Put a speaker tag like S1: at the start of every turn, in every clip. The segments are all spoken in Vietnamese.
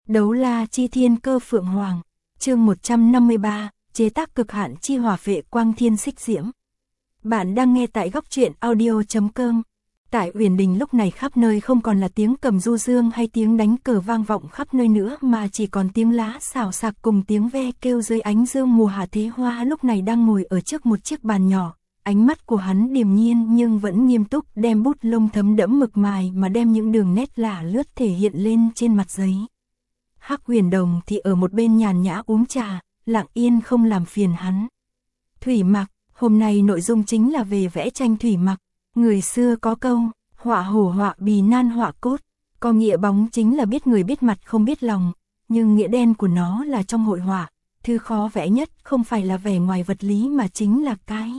S1: Đấu la chi thiên cơ phượng hoàng, chương 153, chế tác cực hạn chi hỏa phệ quang thiên xích diễm. Bạn đang nghe tại góc truyện audio.com. Tại Uyển Đình lúc này khắp nơi không còn là tiếng cầm du dương hay tiếng đánh cờ vang vọng khắp nơi nữa mà chỉ còn tiếng lá xào xạc cùng tiếng ve kêu dưới ánh dương mùa hạ. Thế Hoa lúc này đang ngồi ở trước một chiếc bàn nhỏ, ánh mắt của hắn điềm nhiên nhưng vẫn nghiêm túc đem bút lông thấm đẫm mực mài mà đem những đường nét lả lướt thể hiện lên trên mặt giấy. Hắc Huyền Đồng thì ở một bên nhàn nhã uống trà, lặng yên không làm phiền hắn. Thủy Mặc, hôm nay nội dung chính là về vẽ tranh Thủy Mặc. Người xưa có câu, họa hổ họa bì nan họa cốt, có nghĩa bóng chính là biết người biết mặt không biết lòng, nhưng nghĩa đen của nó là trong hội họa, thứ khó vẽ nhất không phải là vẻ ngoài vật lý mà chính là cái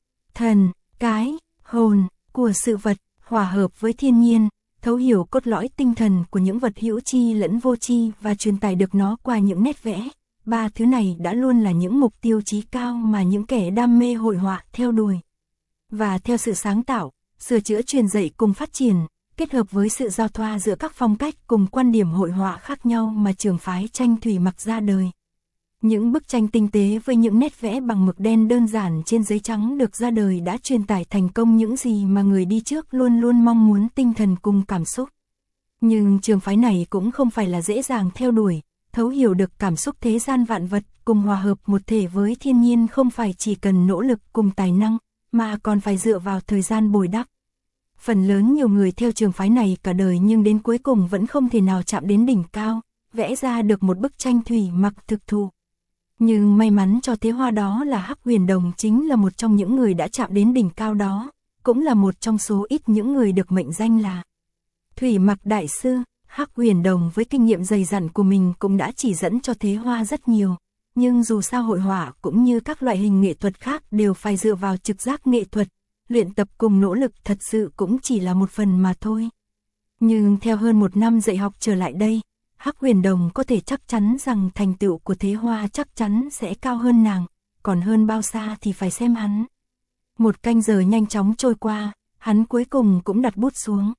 S1: thần, cái hồn của sự vật, hòa hợp với thiên nhiên, thấu hiểu cốt lõi tinh thần của những vật hữu chi lẫn vô chi và truyền tải được nó qua những nét vẽ. Ba thứ này đã luôn là những mục tiêu chí cao mà những kẻ đam mê hội họa theo đuổi. Và theo sự sáng tạo, sửa chữa truyền dạy cùng phát triển, kết hợp với sự giao thoa giữa các phong cách cùng quan điểm hội họa khác nhau mà trường phái tranh Thủy Mặc ra đời. Những bức tranh tinh tế với những nét vẽ bằng mực đen đơn giản trên giấy trắng được ra đời đã truyền tải thành công những gì mà người đi trước luôn luôn mong muốn, tinh thần cùng cảm xúc. Nhưng trường phái này cũng không phải là dễ dàng theo đuổi, thấu hiểu được cảm xúc thế gian vạn vật cùng hòa hợp một thể với thiên nhiên không phải chỉ cần nỗ lực cùng tài năng, mà còn phải dựa vào thời gian bồi đắp. Phần lớn nhiều người theo trường phái này cả đời nhưng đến cuối cùng vẫn không thể nào chạm đến đỉnh cao, vẽ ra được một bức tranh Thủy Mặc thực thụ. Nhưng may mắn cho Thế Hoa đó là Hắc Huyền Đồng chính là một trong những người đã chạm đến đỉnh cao đó, cũng là một trong số ít những người được mệnh danh là Thủy Mặc Đại Sư. Hắc Huyền Đồng với kinh nghiệm dày dặn của mình cũng đã chỉ dẫn cho Thế Hoa rất nhiều, nhưng dù sao hội họa cũng như các loại hình nghệ thuật khác đều phải dựa vào trực giác nghệ thuật, luyện tập cùng nỗ lực thật sự cũng chỉ là một phần mà thôi. Nhưng theo hơn một năm dạy học trở lại đây, Hắc Huyền Đồng có thể chắc chắn rằng thành tựu của Thế Hoa chắc chắn sẽ cao hơn nàng, còn hơn bao xa thì phải xem hắn. Một canh giờ nhanh chóng trôi qua, hắn cuối cùng cũng đặt bút xuống.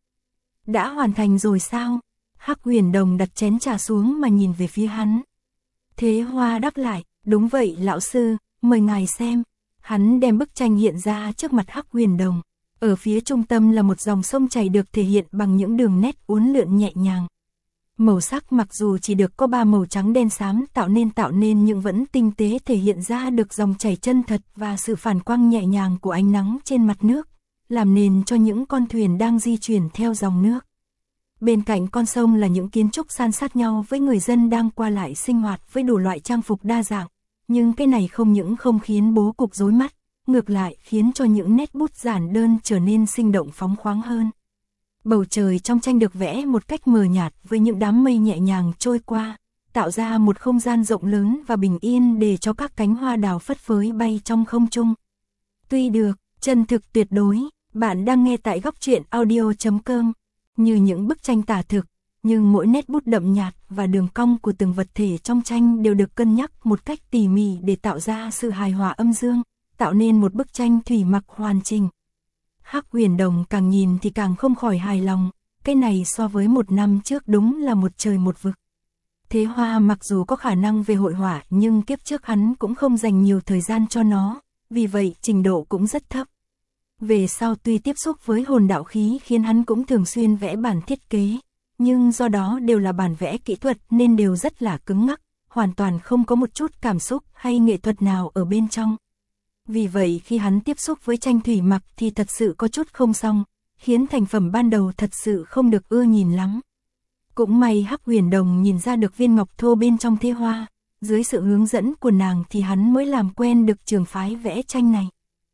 S1: Đã hoàn thành rồi sao? Hắc Huyền Đồng đặt chén trà xuống mà nhìn về phía hắn. Thế Hoa đáp lại, đúng vậy lão sư, mời ngài xem. Hắn đem bức tranh hiện ra trước mặt Hắc Huyền Đồng. Ở phía trung tâm là một dòng sông chảy được thể hiện bằng những đường nét uốn lượn nhẹ nhàng. Màu sắc mặc dù chỉ được có 3 màu trắng đen xám tạo nên nhưng vẫn tinh tế thể hiện ra được dòng chảy chân thật và sự phản quang nhẹ nhàng của ánh nắng trên mặt nước, làm nền cho những con thuyền đang di chuyển theo dòng nước. Bên cạnh con sông là những kiến trúc san sát nhau với người dân đang qua lại sinh hoạt với đủ loại trang phục đa dạng, nhưng cái này không những không khiến bố cục rối mắt, ngược lại khiến cho những nét bút giản đơn trở nên sinh động phóng khoáng hơn. Bầu trời trong tranh được vẽ một cách mờ nhạt với những đám mây nhẹ nhàng trôi qua, tạo ra một không gian rộng lớn và bình yên để cho các cánh hoa đào phất phới bay trong không trung. Tuy được, chân thực tuyệt đối, bạn đang nghe tại góc truyện audio.com. Như những bức tranh tả thực, nhưng mỗi nét bút đậm nhạt và đường cong của từng vật thể trong tranh đều được cân nhắc một cách tỉ mỉ để tạo ra sự hài hòa âm dương, tạo nên một bức tranh Thủy Mặc hoàn chỉnh. Hắc Huyền Đồng càng nhìn thì càng không khỏi hài lòng, cái này so với một năm trước đúng là một trời một vực. Thế Hoa mặc dù có khả năng về hội họa nhưng kiếp trước hắn cũng không dành nhiều thời gian cho nó, vì vậy trình độ cũng rất thấp. Về sau tuy tiếp xúc với hồn đạo khí khiến hắn cũng thường xuyên vẽ bản thiết kế, nhưng do đó đều là bản vẽ kỹ thuật nên đều rất là cứng ngắc, hoàn toàn không có một chút cảm xúc hay nghệ thuật nào ở bên trong. Vì vậy khi hắn tiếp xúc với tranh Thủy Mặc thì thật sự có chút không xong, khiến thành phẩm ban đầu thật sự không được ưa nhìn lắm. Cũng may Hắc Huyền Đồng nhìn ra được viên ngọc thô bên trong Thế Hoa, dưới sự hướng dẫn của nàng thì hắn mới làm quen được trường phái vẽ tranh này.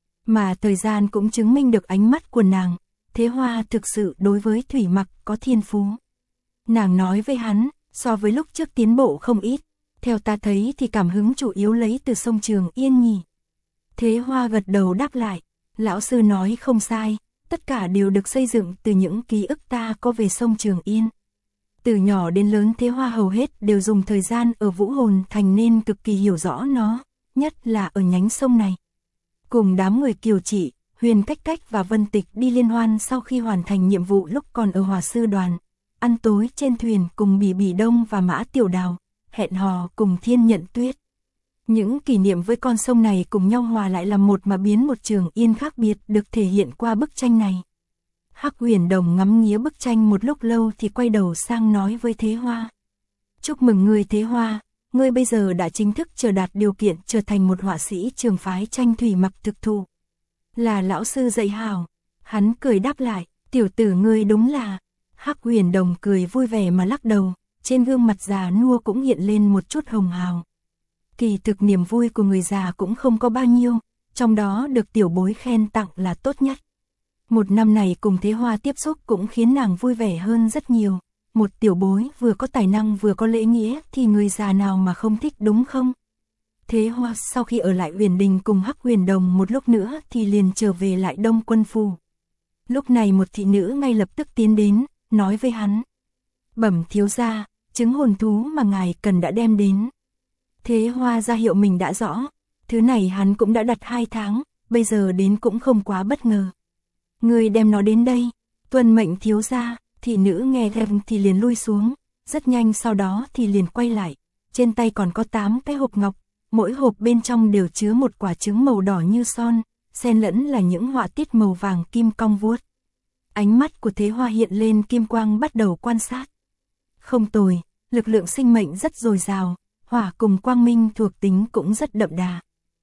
S1: Mà thời gian cũng chứng minh được ánh mắt của nàng, Thế Hoa thực sự đối với Thủy Mặc có thiên phú. Nàng nói với hắn, so với lúc trước tiến bộ không ít, theo ta thấy thì cảm hứng chủ yếu lấy từ sông Trường Yên nhỉ. Thế Hoa gật đầu đáp lại, lão sư nói không sai, tất cả đều được xây dựng từ những ký ức ta có về sông Trường Yên. Từ nhỏ đến lớn Thế Hoa hầu hết đều dùng thời gian ở Vũ Hồn Thành nên cực kỳ hiểu rõ nó, nhất là ở nhánh sông này. Cùng đám người Kiều Chỉ, Huyền Cách Cách và Vân Tịch đi liên hoan sau khi hoàn thành nhiệm vụ lúc còn ở Hỏa Sư Đoàn, ăn tối trên thuyền cùng Bỉ Bỉ Đông và Mã Tiểu Đào, hẹn hò cùng Thiên Nhận Tuyết. Những kỷ niệm với con sông này cùng nhau hòa lại làm một mà biến một Trường Yên khác biệt được thể hiện qua bức tranh này. Hắc Huyền Đồng ngắm nghía bức tranh một lúc lâu thì quay đầu sang nói với Thế Hoa. Chúc mừng ngươi Thế Hoa, ngươi bây giờ đã chính thức đạt điều kiện trở thành một họa sĩ trường phái tranh thủy mặc thực thụ. Là lão sư dạy hảo. Hắn cười đáp lại, tiểu tử ngươi đúng là. Hắc Huyền Đồng cười vui vẻ mà lắc đầu, trên gương mặt già nua cũng hiện lên một chút hồng hào. Kỳ thực niềm vui của người già cũng không có bao nhiêu, trong đó được tiểu bối khen tặng là tốt nhất. Một năm này cùng Thế Hoa tiếp xúc cũng khiến nàng vui vẻ hơn rất nhiều. Một tiểu bối vừa có tài năng vừa có lễ nghĩa thì người già nào mà không thích đúng không? Thế Hoa sau khi ở lại Uyển Đình cùng Hắc Huyền Đồng một lúc nữa thì liền trở về lại Đông Quân Phủ. Lúc này một thị nữ ngay lập tức tiến đến, nói với hắn. Bẩm thiếu gia, trứng hồn thú mà ngài cần đã đem đến. Thế Hoa ra hiệu mình đã rõ, thứ này hắn cũng đã đặt 2 tháng, bây giờ đến cũng không quá bất ngờ. Người đem nó đến đây, tuân mệnh thiếu gia. Thị nữ nghe theo thì liền lui xuống, rất nhanh sau đó thì liền quay lại, trên tay còn có 8 cái hộp ngọc, mỗi hộp bên trong đều chứa một quả trứng màu đỏ như son, xen lẫn là những họa tiết màu vàng kim cong vuốt. Ánh mắt của Thế Hoa hiện lên kim quang bắt đầu quan sát. Không tồi, lực lượng sinh mệnh rất dồi dào, hỏa cùng quang minh thuộc tính cũng rất đậm đà.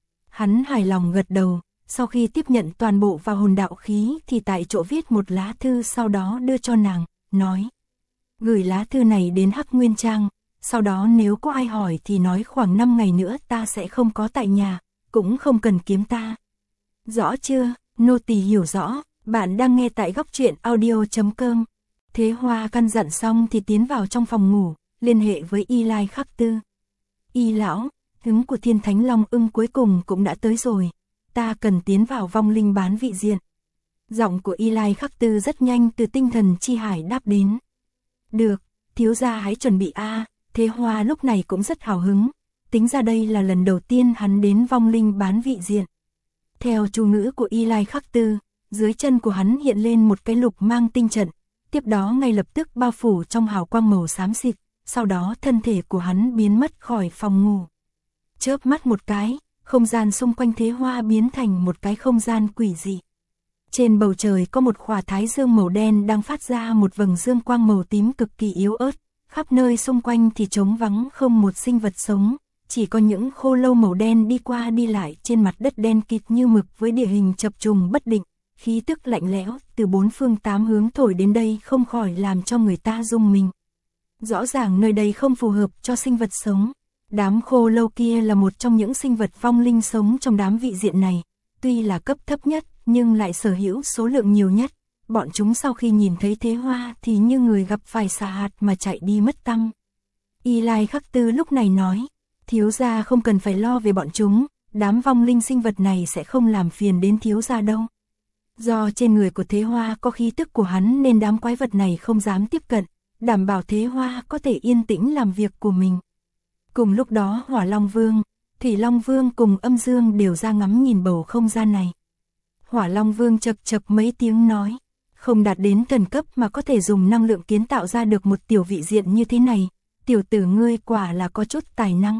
S1: Hắn hài lòng gật đầu. Sau khi tiếp nhận toàn bộ vào hồn đạo khí thì tại chỗ viết một lá thư sau đó đưa cho nàng, nói. Gửi lá thư này đến Hắc Nguyên Trang, sau đó nếu có ai hỏi thì nói khoảng 5 ngày nữa ta sẽ không có tại nhà, cũng không cần kiếm ta. Rõ chưa, nô tỳ hiểu rõ, bạn đang nghe tại góc truyện audio.com. Thế Hoa căn dặn xong thì tiến vào trong phòng ngủ, liên hệ với Y Lai Khắc Tư. Y lão, hứng của Thiên Thánh Long Ưng cuối cùng cũng đã tới rồi. Ta cần tiến vào vong linh bán vị diện. Giọng của Y Lai Khắc Tư rất nhanh từ tinh thần chi hải đáp đến. Được, thiếu gia hãy chuẩn bị a. Thế Hoa lúc này cũng rất hào hứng, tính ra đây là lần đầu tiên hắn đến vong linh bán vị diện. Theo chú ngữ của Y Lai Khắc Tư, dưới chân của hắn hiện lên một cái lục mang tinh trận, tiếp đó ngay lập tức bao phủ trong hào quang màu xám xịt, sau đó thân thể của hắn biến mất khỏi phòng ngủ. Chớp mắt một cái, không gian xung quanh Thế Hoa biến thành một cái không gian quỷ dị. Trên bầu trời có một khỏa thái dương màu đen đang phát ra một vầng dương quang màu tím cực kỳ yếu ớt, khắp nơi xung quanh thì trống vắng không một sinh vật sống, chỉ có những khô lâu màu đen đi qua đi lại trên mặt đất đen kịt như mực với địa hình chập trùng bất định, khí tức lạnh lẽo từ 4 phương 8 hướng thổi đến đây không khỏi làm cho người ta rung mình. Rõ ràng nơi đây không phù hợp cho sinh vật sống. Đám khô lâu kia là một trong những sinh vật vong linh sống trong đám vị diện này, tuy là cấp thấp nhất nhưng lại sở hữu số lượng nhiều nhất. Bọn chúng sau khi nhìn thấy Thế Hoa thì như người gặp phải xà hạt mà chạy đi mất tăm. Y Lai Khắc Tư lúc này nói, thiếu gia không cần phải lo về bọn chúng, đám vong linh sinh vật này sẽ không làm phiền đến thiếu gia đâu. Do trên người của Thế Hoa có khí tức của hắn nên đám quái vật này không dám tiếp cận, đảm bảo Thế Hoa có thể yên tĩnh làm việc của mình. Cùng lúc đó Hỏa Long Vương, Thủy Long Vương cùng Âm Dương đều ra ngắm nhìn bầu không gian này. Hỏa Long Vương chậc chậc mấy tiếng nói, không đạt đến thần cấp mà có thể dùng năng lượng kiến tạo ra được một tiểu vị diện như thế này, tiểu tử ngươi quả là có chút tài năng.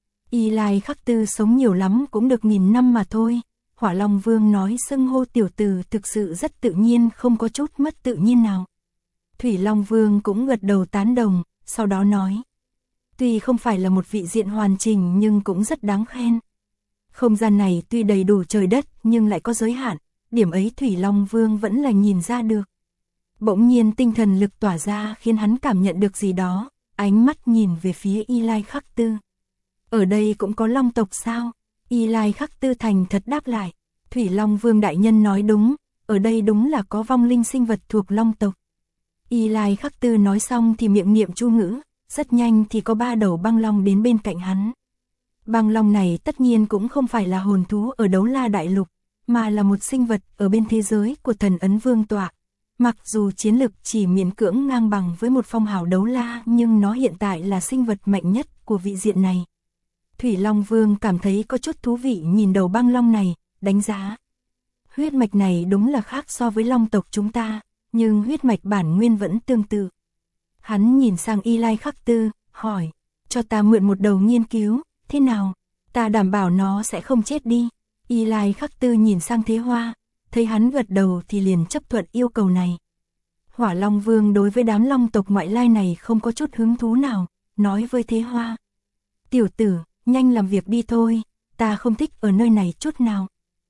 S1: Y Lai Khắc Tư sống nhiều lắm cũng được 1000 năm mà thôi. Hỏa Long Vương nói xưng hô tiểu tử thực sự rất tự nhiên, không có chút mất tự nhiên nào. Thủy Long Vương cũng gật đầu tán đồng, sau đó nói, tuy không phải là một vị diện hoàn chỉnh nhưng cũng rất đáng khen. Không gian này tuy đầy đủ trời đất nhưng lại có giới hạn, điểm ấy Thủy Long Vương vẫn là nhìn ra được. Bỗng nhiên tinh thần lực tỏa ra khiến hắn cảm nhận được gì đó, ánh mắt nhìn về phía Y Lai Khắc Tư. Ở đây cũng có long tộc sao? Y Lai Khắc Tư thành thật đáp lại, Thủy Long Vương đại nhân nói đúng, ở đây đúng là có vong linh sinh vật thuộc long tộc. Y Lai Khắc Tư nói xong thì miệng niệm chú ngữ, rất nhanh thì có 3 đầu băng long đến bên cạnh hắn. Băng long này tất nhiên cũng không phải là hồn thú ở Đấu La Đại Lục, mà là một sinh vật ở bên thế giới của Thần Ấn Vương tọa. Mặc dù chiến lực chỉ miễn cưỡng ngang bằng với một phong hào đấu la nhưng nó hiện tại là sinh vật mạnh nhất của vị diện này. Thủy Long Vương cảm thấy có chút thú vị nhìn đầu băng long này, đánh giá. Huyết mạch này đúng là khác so với long tộc chúng ta, nhưng huyết mạch bản nguyên vẫn tương tự. Hắn nhìn sang Y Lai Khắc Tư, hỏi, cho ta mượn một đầu nghiên cứu, thế nào? Ta đảm bảo nó sẽ không chết đi. Y Lai Khắc Tư nhìn sang Thế Hoa, thấy hắn gật đầu thì liền chấp thuận yêu cầu này. Hỏa Long Vương đối với đám long tộc ngoại lai này không có chút hứng thú nào, nói với Thế Hoa. Tiểu tử, nhanh làm việc đi thôi, ta không thích ở nơi này chút nào.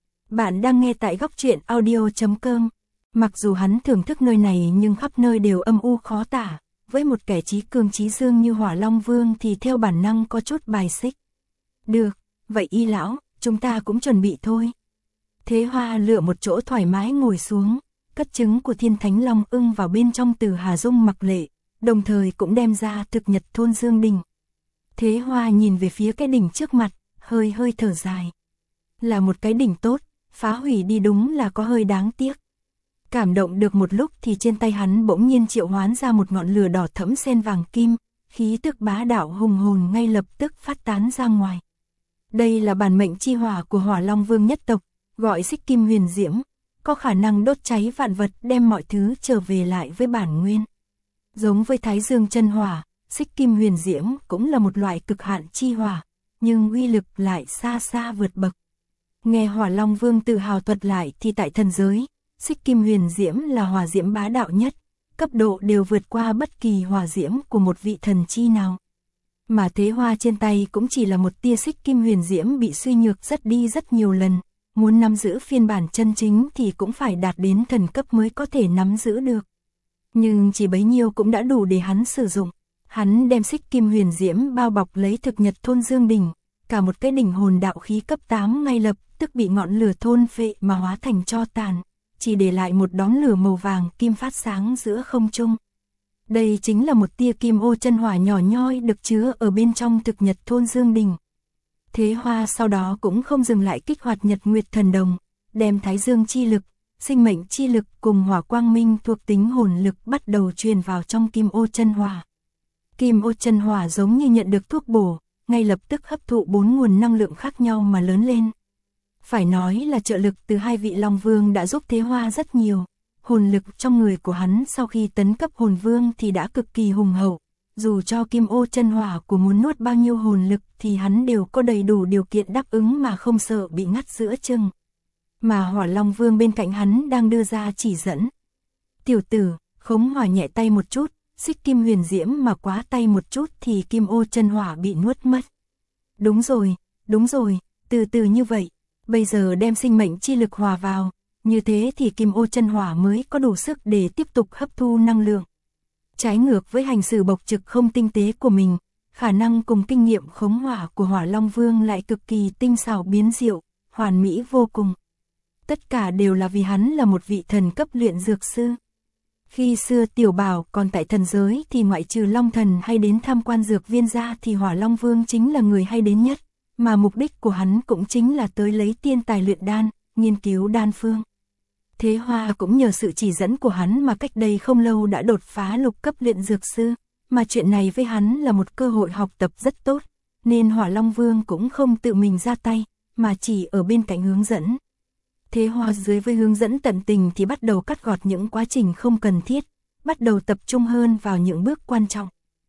S1: Bạn đang nghe tại góc truyện audio.com. Mặc dù hắn thưởng thức nơi này nhưng khắp nơi đều âm u khó tả, với một kẻ trí cường trí dương như Hỏa Long Vương thì theo bản năng có chút bài xích. Được, vậy Y lão, chúng ta cũng chuẩn bị thôi. Thế Hoa lựa một chỗ thoải mái ngồi xuống, cất trứng của Thiên Thánh Long ưng vào bên trong Từ Hà Dung mặc lệ, đồng thời cũng đem ra thực nhật thôn Dương Đình. Thế Hoa nhìn về phía cái đỉnh trước mặt, hơi hơi thở dài. Là một cái đỉnh tốt, phá hủy đi đúng là có hơi đáng tiếc. Cảm động được một lúc thì trên tay hắn bỗng nhiên triệu hoán ra một ngọn lửa đỏ thẫm xen vàng kim, khí tức bá đạo hùng hồn ngay lập tức phát tán ra ngoài. Đây là bản mệnh chi hỏa của Hỏa Long Vương nhất tộc, gọi Xích Kim Huyền Diễm, có khả năng đốt cháy vạn vật, đem mọi thứ trở về lại với bản nguyên. Giống với Thái Dương chân hỏa, Xích Kim Huyền Diễm cũng là một loại cực hạn chi hỏa, nhưng uy lực lại xa xa vượt bậc. Nghe Hỏa Long Vương tự hào thuật lại thì tại thần giới, Xích Kim Huyền Diễm là hỏa diễm bá đạo nhất, cấp độ đều vượt qua bất kỳ hỏa diễm của một vị thần chi nào. Mà Thế Hoa trên tay cũng chỉ là một tia Xích Kim Huyền Diễm bị suy nhược rất đi rất nhiều lần, muốn nắm giữ phiên bản chân chính thì cũng phải đạt đến thần cấp mới có thể nắm giữ được. Nhưng chỉ bấy nhiêu cũng đã đủ để hắn sử dụng. Hắn đem Xích Kim Huyền Diễm bao bọc lấy thực nhật thôn Dương Đình, cả một cái đỉnh hồn đạo khí cấp 8 ngay lập tức bị ngọn lửa thôn phệ mà hóa thành tro tàn, chỉ để lại một đốm lửa màu vàng kim phát sáng giữa không trung. Đây chính là một tia kim ô chân hỏa nhỏ nhoi được chứa ở bên trong thực nhật thôn Dương Đình. Thế Hoa sau đó cũng không dừng lại kích hoạt Nhật Nguyệt Thần Đồng, đem Thái Dương chi lực, sinh mệnh chi lực cùng hỏa quang minh thuộc tính hồn lực bắt đầu truyền vào trong kim ô chân hỏa. Kim ô chân hỏa giống như nhận được thuốc bổ, ngay lập tức hấp thụ 4 nguồn năng lượng khác nhau mà lớn lên. Phải nói là trợ lực từ hai vị Long Vương đã giúp Thế Hoa rất nhiều. Hồn lực trong người của hắn sau khi tấn cấp hồn vương thì đã cực kỳ hùng hậu. Dù cho kim ô chân hỏa của muốn nuốt bao nhiêu hồn lực thì hắn đều có đầy đủ điều kiện đáp ứng mà không sợ bị ngắt giữa chừng. Mà Hỏa Long Vương bên cạnh hắn đang đưa ra chỉ dẫn. Tiểu tử, khống hỏa nhẹ tay một chút, Xích Kim Huyền Diễm mà quá tay một chút thì kim ô chân hỏa bị nuốt mất. Đúng rồi, từ từ như vậy. Bây giờ đem sinh mệnh chi lực hòa vào, như thế thì kim ô chân hỏa mới có đủ sức để tiếp tục hấp thu năng lượng. Trái ngược với hành xử bộc trực không tinh tế của mình, khả năng cùng kinh nghiệm khống hỏa của Hỏa Long Vương lại cực kỳ tinh xảo biến diệu, hoàn mỹ vô cùng. Tất cả đều là vì hắn là một vị thần cấp luyện dược sư. Khi xưa Tiểu Bảo còn tại thần giới thì ngoại trừ Long Thần hay đến tham quan dược viên ra thì Hỏa Long Vương chính là người hay đến nhất, mà mục đích của hắn cũng chính là tới lấy tiên tài luyện đan, nghiên cứu đan phương. Thế Hoa cũng nhờ sự chỉ dẫn của hắn mà cách đây không lâu đã đột phá lục cấp luyện dược sư, mà chuyện này với hắn là một cơ hội học tập rất tốt, nên Hỏa Long Vương cũng không tự mình ra tay, mà chỉ ở bên cạnh hướng dẫn. Thế Hoa dưới với hướng dẫn tận tình thì bắt đầu cắt gọt những quá trình không cần thiết, bắt đầu tập trung hơn vào những bước quan trọng.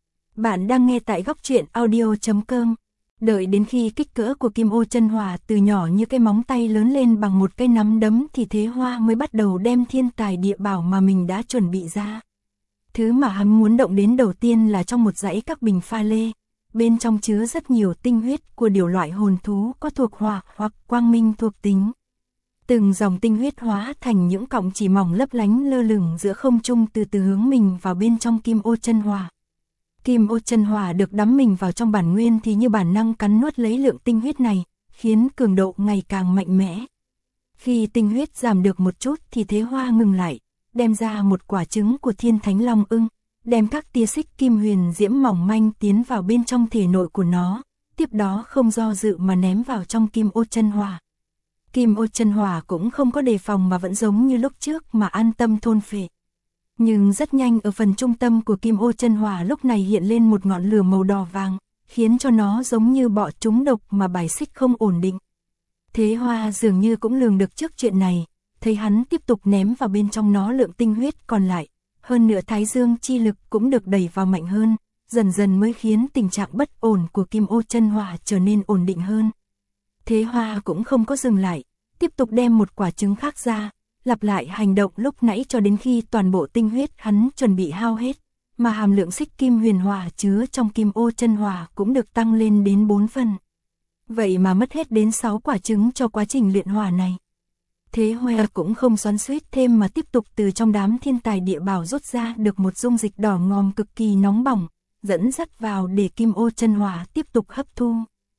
S1: Bạn đang nghe tại góc truyện audio.com. Đợi đến khi kích cỡ của kim ô chân hỏa từ nhỏ như cái móng tay lớn lên bằng một cái nắm đấm thì Thế Hoa mới bắt đầu đem thiên tài địa bảo mà mình đã chuẩn bị ra. Thứ mà hắn muốn động đến đầu tiên là trong một dãy các bình pha lê, bên trong chứa rất nhiều tinh huyết của điều loại hồn thú có thuộc hỏa hoặc quang minh thuộc tính. Từng dòng tinh huyết hóa thành những cọng chỉ mỏng lấp lánh lơ lửng giữa không trung từ từ hướng mình vào bên trong kim ô chân hỏa. Kim ô chân hỏa được đắm mình vào trong bản nguyên thì như bản năng cắn nuốt lấy lượng tinh huyết này, khiến cường độ ngày càng mạnh mẽ. Khi tinh huyết giảm được một chút thì Thế Hoa ngừng lại, đem ra một quả trứng của Thiên Thánh Long ưng, đem các tia Xích Kim Huyền Diễm mỏng manh tiến vào bên trong thể nội của nó, tiếp đó không do dự mà ném vào trong kim ô chân hỏa. Kim ô chân hỏa cũng không có đề phòng mà vẫn giống như lúc trước mà an tâm thôn phệ. Nhưng rất nhanh ở phần trung tâm của kim ô chân hỏa lúc này hiện lên một ngọn lửa màu đỏ vàng, khiến cho nó giống như bọ trúng độc mà bài xích không ổn định. Thế Hoa dường như cũng lường được trước chuyện này, thấy hắn tiếp tục ném vào bên trong nó lượng tinh huyết còn lại, hơn nữa thái dương chi lực cũng được đẩy vào mạnh hơn, dần dần mới khiến tình trạng bất ổn của kim ô chân hỏa trở nên ổn định hơn. Thế Hoa cũng không có dừng lại, tiếp tục đem một quả trứng khác ra, lặp lại hành động lúc nãy cho đến khi toàn bộ tinh huyết hắn chuẩn bị hao hết, mà hàm lượng xích kim huyền hỏa chứa trong kim ô chân hỏa cũng được tăng lên đến 4 phần. Vậy mà mất hết đến 6 quả trứng cho quá trình luyện hỏa này. Thế Hoa cũng không xoắn xuýt thêm mà tiếp tục từ trong đám thiên tài địa bảo rút ra được một dung dịch đỏ ngòm cực kỳ nóng bỏng, dẫn dắt vào để kim ô chân hỏa tiếp tục hấp thu.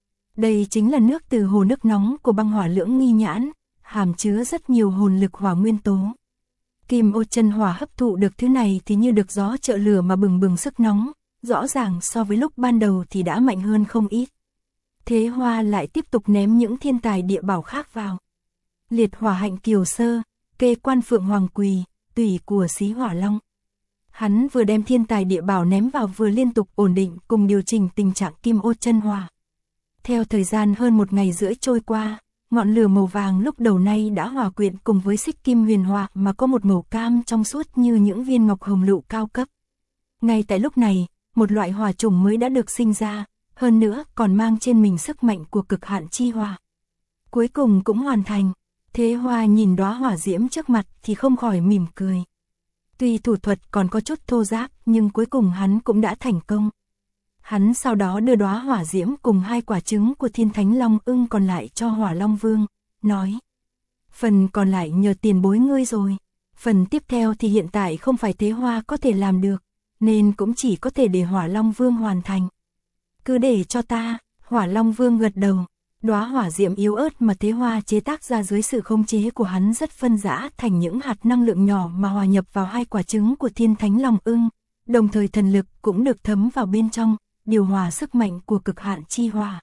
S1: Đây chính là nước từ hồ nước nóng của băng hỏa lưỡng nghi nhãn, hàm chứa rất nhiều hồn lực hỏa nguyên tố. Kim ô chân hỏa hấp thụ được thứ này thì như được gió trợ lửa mà bừng bừng sức nóng, rõ ràng so với lúc ban đầu thì đã mạnh hơn không ít. Thế Hoa lại tiếp tục ném những thiên tài địa bảo khác vào. Liệt hỏa hạnh kiều sơ, kê quan phượng hoàng quỳ, tùy của xí hỏa long. Hắn vừa đem thiên tài địa bảo ném vào vừa liên tục ổn định cùng điều chỉnh tình trạng kim ô chân hỏa. Theo thời gian hơn 1 ngày rưỡi trôi qua, ngọn lửa màu vàng lúc đầu nay đã hòa quyện cùng với xích kim huyền hỏa mà có một màu cam trong suốt như những viên ngọc hồng lựu cao cấp. Ngay tại lúc này, một loại hỏa chủng mới đã được sinh ra, hơn nữa còn mang trên mình sức mạnh của cực hạn chi hỏa. Cuối cùng cũng hoàn thành. Thế Hoa nhìn đóa hỏa diễm trước mặt thì không khỏi mỉm cười. Tuy thủ thuật còn có chút thô ráp nhưng cuối cùng hắn cũng đã thành công. Hắn sau đó đưa đóa hỏa diễm cùng 2 quả trứng của Thiên Thánh Long Ưng còn lại cho Hỏa Long Vương, nói: phần còn lại nhờ tiền bối ngươi rồi. Phần tiếp theo thì hiện tại không phải Thế Hoa có thể làm được, nên cũng chỉ có thể để Hỏa Long Vương hoàn thành. Cứ để cho ta. Hỏa Long Vương gật đầu. Đóa hỏa diễm yếu ớt mà Thế Hoa chế tác ra dưới sự khống chế của hắn rất phân rã thành những hạt năng lượng nhỏ mà hòa nhập vào 2 quả trứng của Thiên Thánh Long Ưng, đồng thời thần lực cũng được thấm vào bên trong, điều hòa sức mạnh của cực hạn chi hỏa.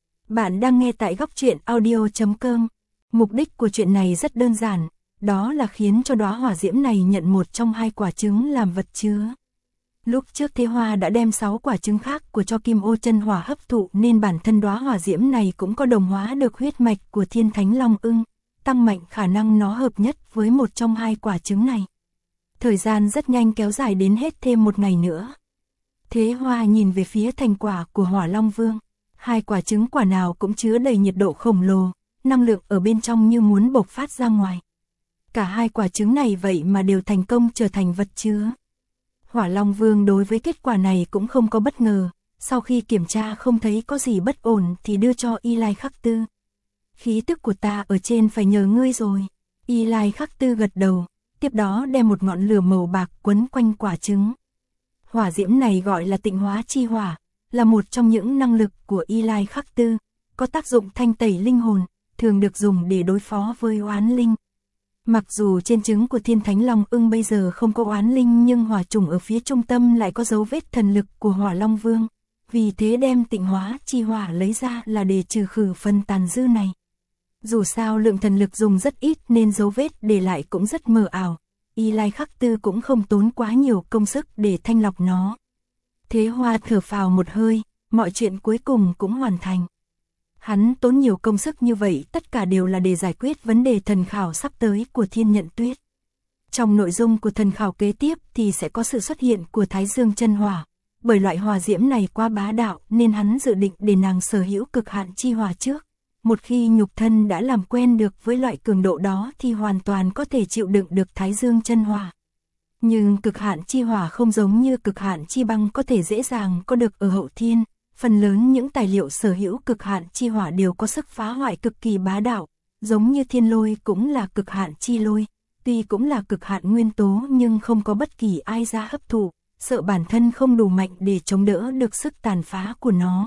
S1: Bạn đang nghe tại Góc Truyện Audio.com. Mục đích của chuyện này rất đơn giản, đó là khiến cho đóa hỏa diễm này nhận một trong 2 quả trứng làm vật chứa. Lúc trước Thế Hoa đã đem 6 quả trứng khác của cho kim ô chân hỏa hấp thụ nên bản thân đóa hỏa diễm này cũng có đồng hóa được huyết mạch của Thiên Thánh Long Ưng, tăng mạnh khả năng nó hợp nhất với một trong 2 quả trứng này. Thời gian rất nhanh kéo dài đến hết thêm 1 ngày nữa. Thế Hoa nhìn về phía thành quả của Hỏa Long Vương. 2 quả trứng quả nào cũng chứa đầy nhiệt độ khổng lồ, năng lượng ở bên trong như muốn bộc phát ra ngoài. Cả 2 quả trứng này vậy mà đều thành công trở thành vật chứa. Hỏa Long Vương đối với kết quả này cũng không có bất ngờ, sau khi kiểm tra không thấy có gì bất ổn thì đưa cho Y Lai Khắc Tư. Khí tức của ta ở trên phải nhờ ngươi rồi. Y Lai Khắc Tư gật đầu, tiếp đó đem một ngọn lửa màu bạc quấn quanh quả trứng. Hỏa diễm này gọi là Tịnh Hóa Chi Hỏa, là một trong những năng lực của Y Lai Khắc Tư, có tác dụng thanh tẩy linh hồn, thường được dùng để đối phó với oán linh. Mặc dù trên trứng của Thiên Thánh Long Ưng bây giờ không có oán linh nhưng hỏa trùng ở phía trung tâm lại có dấu vết thần lực của Hỏa Long Vương, vì thế đem Tịnh Hóa Chi Hỏa lấy ra là để trừ khử phần tàn dư này. Dù sao lượng thần lực dùng rất ít nên dấu vết để lại cũng rất mờ ảo, Y Lai Khắc Tư cũng không tốn quá nhiều công sức để thanh lọc nó. Thế Hoa thở phào một hơi, mọi chuyện cuối cùng cũng hoàn thành. Hắn tốn nhiều công sức như vậy tất cả đều là để giải quyết vấn đề thần khảo sắp tới của Thiên Nhận Tuyết. Trong nội dung của thần khảo kế tiếp thì sẽ có sự xuất hiện của Thái Dương chân hỏa, bởi loại hỏa diễm này quá bá đạo nên hắn dự định để nàng sở hữu cực hạn chi hỏa trước. Một khi nhục thân đã làm quen được với loại cường độ đó thì hoàn toàn có thể chịu đựng được Thái Dương chân hỏa. Nhưng cực hạn chi hỏa không giống như cực hạn chi băng có thể dễ dàng có được ở hậu thiên. Phần lớn những tài liệu sở hữu cực hạn chi hỏa đều có sức phá hoại cực kỳ bá đạo, giống như thiên lôi cũng là cực hạn chi lôi, tuy cũng là cực hạn nguyên tố nhưng không có bất kỳ ai ra hấp thụ, sợ bản thân không đủ mạnh để chống đỡ được sức tàn phá của nó.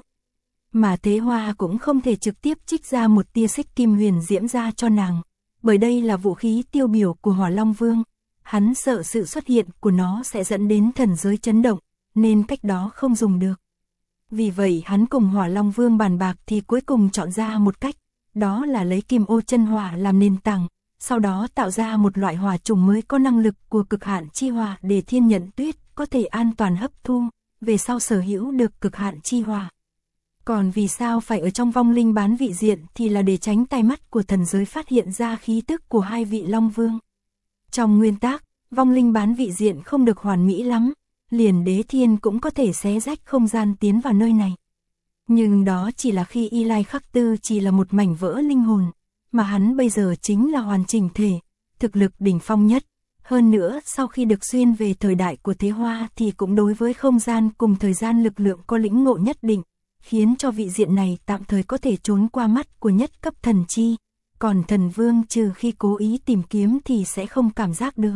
S1: Mà Thế Hoa cũng không thể trực tiếp trích ra một tia xích kim huyền diễm ra cho nàng, bởi đây là vũ khí tiêu biểu của Hỏa Long Vương, hắn sợ sự xuất hiện của nó sẽ dẫn đến thần giới chấn động, nên cách đó không dùng được. Vì vậy hắn cùng Hỏa Long Vương bàn bạc thì cuối cùng chọn ra một cách, đó là lấy kim ô chân hỏa làm nền tảng, sau đó tạo ra một loại hỏa trùng mới có năng lực của cực hạn chi hỏa để Thiên Nhận Tuyết có thể an toàn hấp thu, về sau sở hữu được cực hạn chi hỏa. Còn vì sao phải ở trong vong linh bán vị diện thì là để tránh tai mắt của thần giới phát hiện ra khí tức của 2 vị Long Vương. Trong nguyên tắc, vong linh bán vị diện không được hoàn mỹ lắm, liền đế thiên cũng có thể xé rách không gian tiến vào nơi này. Nhưng đó chỉ là khi Y Lai Khắc Tư chỉ là một mảnh vỡ linh hồn, mà hắn bây giờ chính là hoàn chỉnh thể, thực lực đỉnh phong nhất. Hơn nữa, sau khi được xuyên về thời đại của Thế Hoa thì cũng đối với không gian cùng thời gian lực lượng có lĩnh ngộ nhất định, khiến cho vị diện này tạm thời có thể trốn qua mắt của nhất cấp thần chi, còn thần vương trừ khi cố ý tìm kiếm thì sẽ không cảm giác được.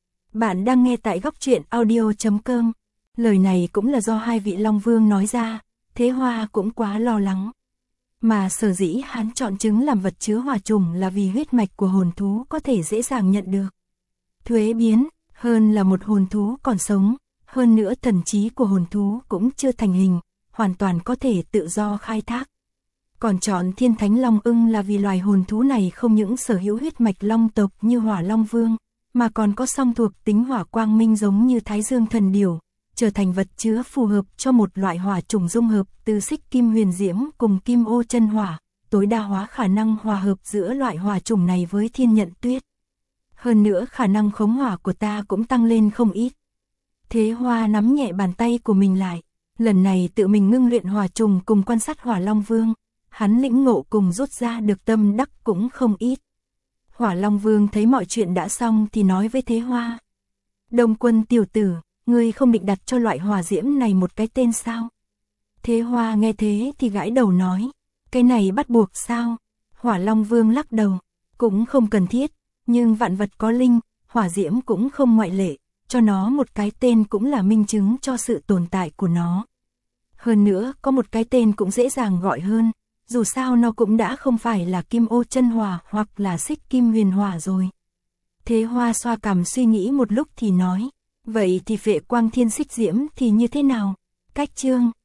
S1: Bạn đang nghe tại góc truyện audio.com. Lời này cũng là do hai vị Long Vương nói ra, Thế Hoa cũng quá lo lắng. Mà sở dĩ hắn chọn trứng làm vật chứa hỏa trùng là vì huyết mạch của hồn thú có thể dễ dàng nhận được thuế biến, hơn là một hồn thú còn sống, hơn nữa thần trí của hồn thú cũng chưa thành hình, hoàn toàn có thể tự do khai thác. Còn chọn Thiên Thánh Long Ưng là vì loài hồn thú này không những sở hữu huyết mạch long tộc như Hỏa Long Vương, mà còn có song thuộc tính hỏa quang minh giống như Thái Dương Thần Điểu, trở thành vật chứa phù hợp cho một loại hỏa trùng dung hợp từ xích kim huyền diễm cùng kim ô chân hỏa, tối đa hóa khả năng hòa hợp giữa loại hỏa trùng này với thiên nhận tuyết. Hơn nữa khả năng khống hỏa của ta cũng tăng lên không ít. Thế Hoa nắm nhẹ bàn tay của mình lại, lần này tự mình ngưng luyện hỏa trùng cùng quan sát Hỏa Long Vương, hắn lĩnh ngộ cùng rút ra được tâm đắc cũng không ít. Hỏa Long Vương thấy mọi chuyện đã xong thì nói với Thế Hoa: Đông Quân tiểu tử, ngươi không định đặt cho loại hỏa diễm này một cái tên sao? Thế Hoa nghe thế thì gãi đầu nói: Cái này bắt buộc sao? Hỏa Long Vương lắc đầu: Cũng không cần thiết, nhưng vạn vật có linh, hỏa diễm cũng không ngoại lệ, cho nó một cái tên cũng là minh chứng cho sự tồn tại của nó. Hơn nữa, có một cái tên cũng dễ dàng gọi hơn, dù sao nó cũng đã không phải là kim ô chân hỏa hoặc là xích kim huyền hỏa rồi. Thế Hoa xoa cằm suy nghĩ một lúc thì nói: Vậy thì Phệ Quang Thiên Xích Diễm thì như thế nào? Cách chương